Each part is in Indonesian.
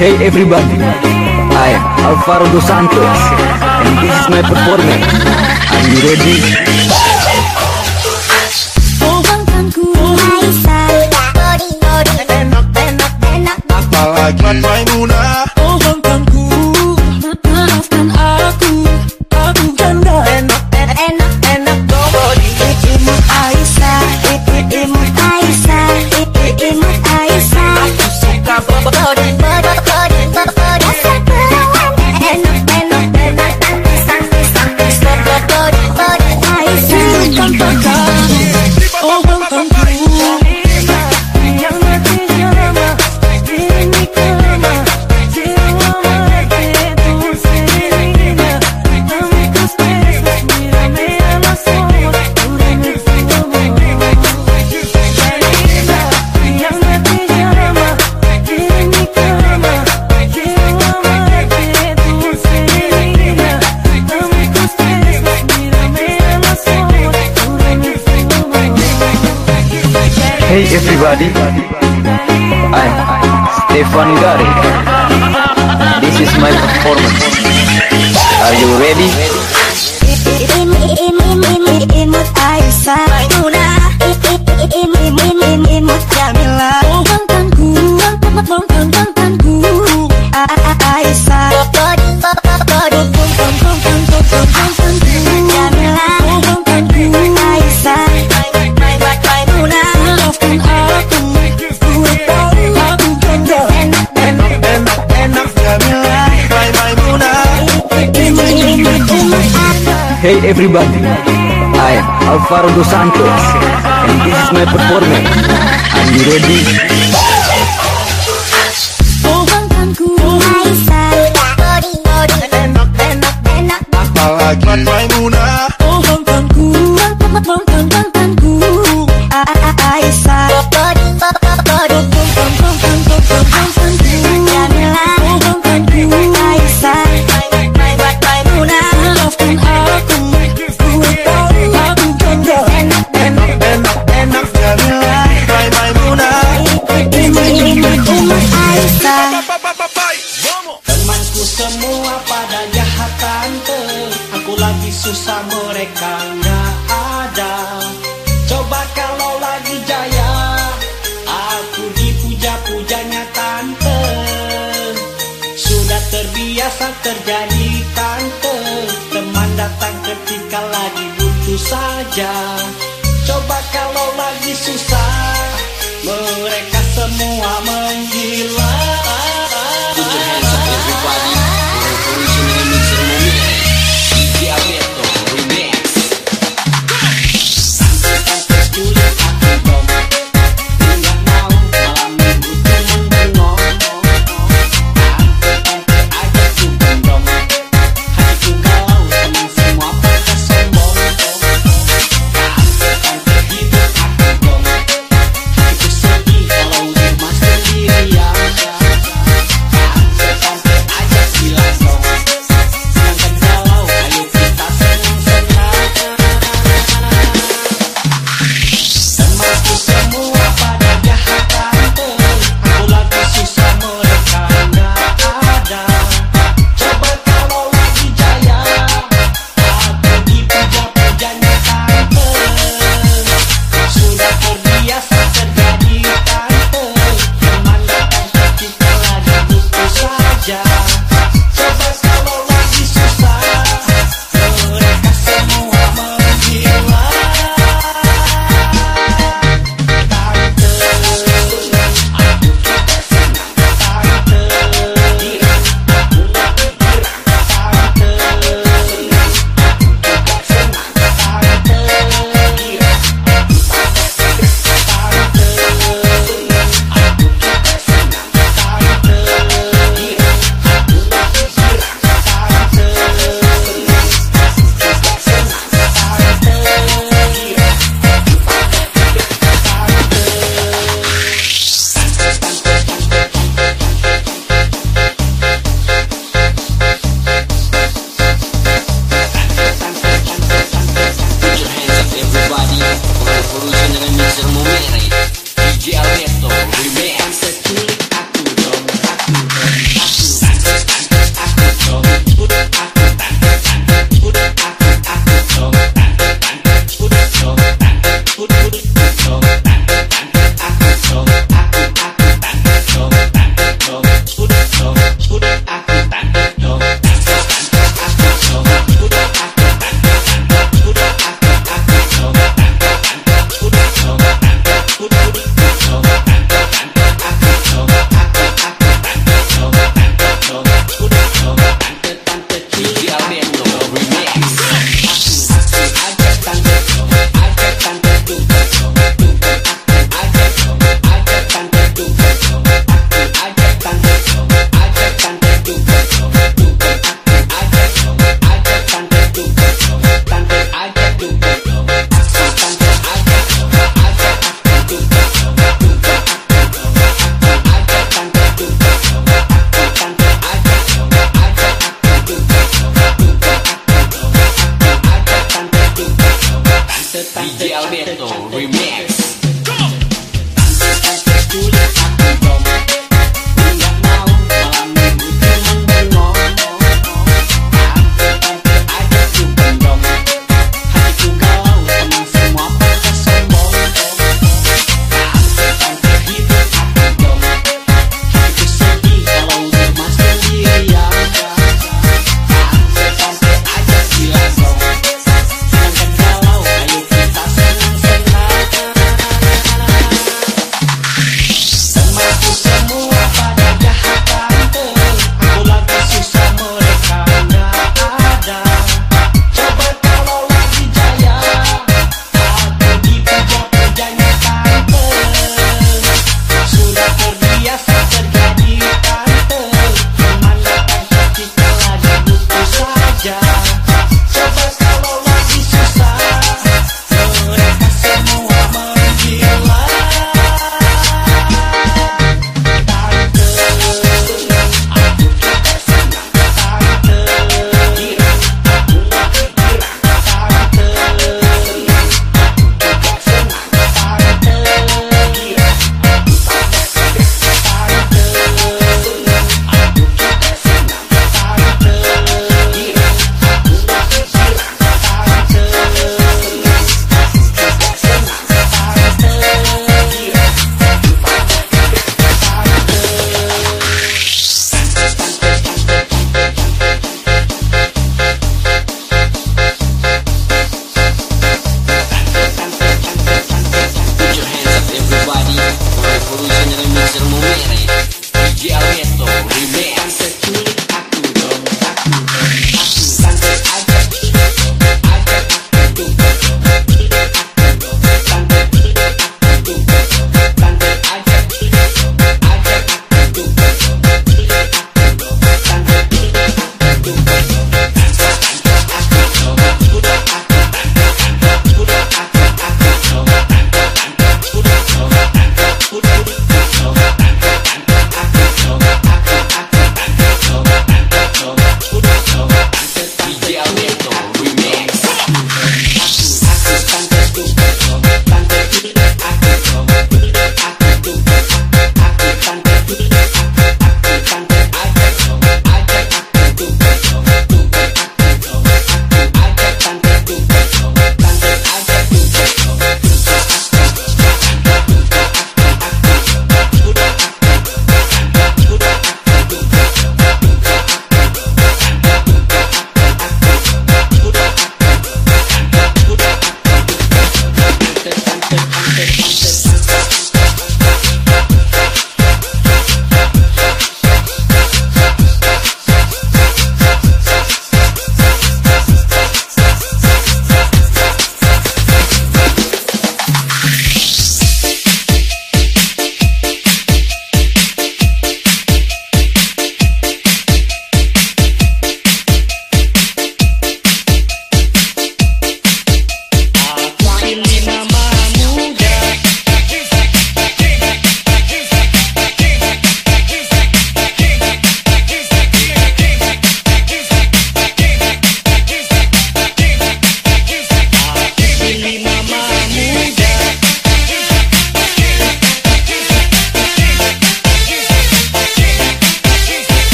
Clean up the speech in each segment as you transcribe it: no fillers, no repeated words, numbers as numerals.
Hey everybody, I am Alvaro Dos Santos and this is my performance. Are you ready? Apalagi Maimunah, oh bangkanku, maafkan aku ganda. enak body. Imut Aisyah, Imut Aisyah, Imut Aisyah. Aku suka body. Rasa perawan, enak, pisang, body Aisyah. Oh bangkanku, yang mati lama, ini kelama, jiwa mati tu sendirinya. Amigos besos, mírame a los ojos, júrame tu amor. Querida, yang mati lama, ini kelama, jiwa mati tu sendirinya. Amigos besos, mírame a los ojos, júrame tu amor. Hey everybody, I'm Stefan Gari. This is my performance. Are you ready? Imut Aisyah, Maimunah, Imut Jamila. Oh bangkanku, bangkanku, Aisyah, body Jamila. Aisyah, Maimunah, maafkan aku ganda. Enak Jamila, Maimunah. Hey everybody, I am Alvaro Dos Santos and this is my performance. Are you ready? Oh bangkanku, Aisyah, enak. Apalagi Maimunah, oh bangkanku, Aisyah, body Jamila. Aisyah, Maimunah. maafkan aku ganda. enak Jamila, Maimunah. Imut Aisyah. Temanku semua pada jahat tante, aku lagi susah mereka nggak ada. Coba kalau lagi jaya, aku dipuja-pujanya tante. Sudah terbiasa terjadi tante, teman datang ketika lagi butuh saja. Coba kalau lagi susah, mereka semua menggila. Put your hands up everybody, original mixer moment, DJ Alberto remix. Tante sulit aku dong, nggak mau malam minggu tuh bengong. Tante aja tuh gendong, hatiku galau teman semua pada sombong. Tante hidup aku dong,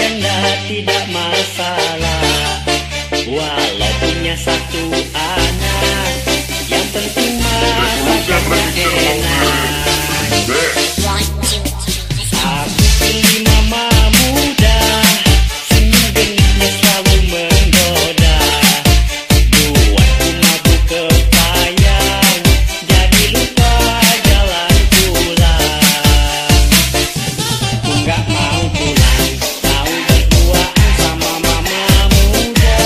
janda tidak masalah, walau punya satu anak, yang penting masakannya enak. Aku pilih mama muda, senyum genitnya selalu menggoda, buatku mabuk kepayang, jadi lupa jalan pulang. Aku nggak mau pulang, mau berduaan sama mama muda.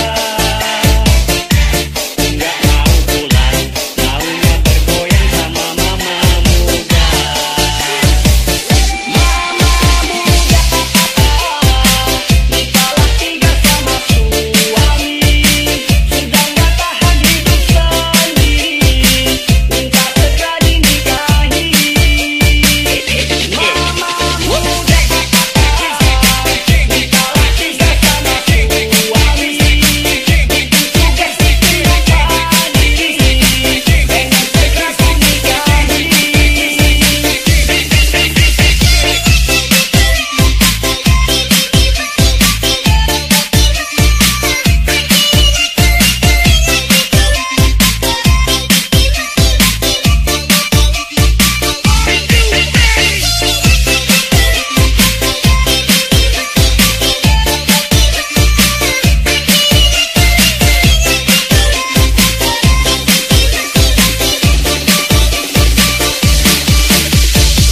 Aku nggak mau pulang, maunya bergoyang sama mama muda. Mama muda, nikahlah tinggal sama suami, sudah nggak tahan hidup sendiri, minta segera dinikahi. Mama muda, nikahlah tinggal sama suami, tugas lupa diri, pengen segera dinikahi.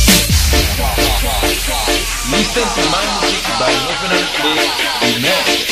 Listen to my music by Lieutenant Lee Remix.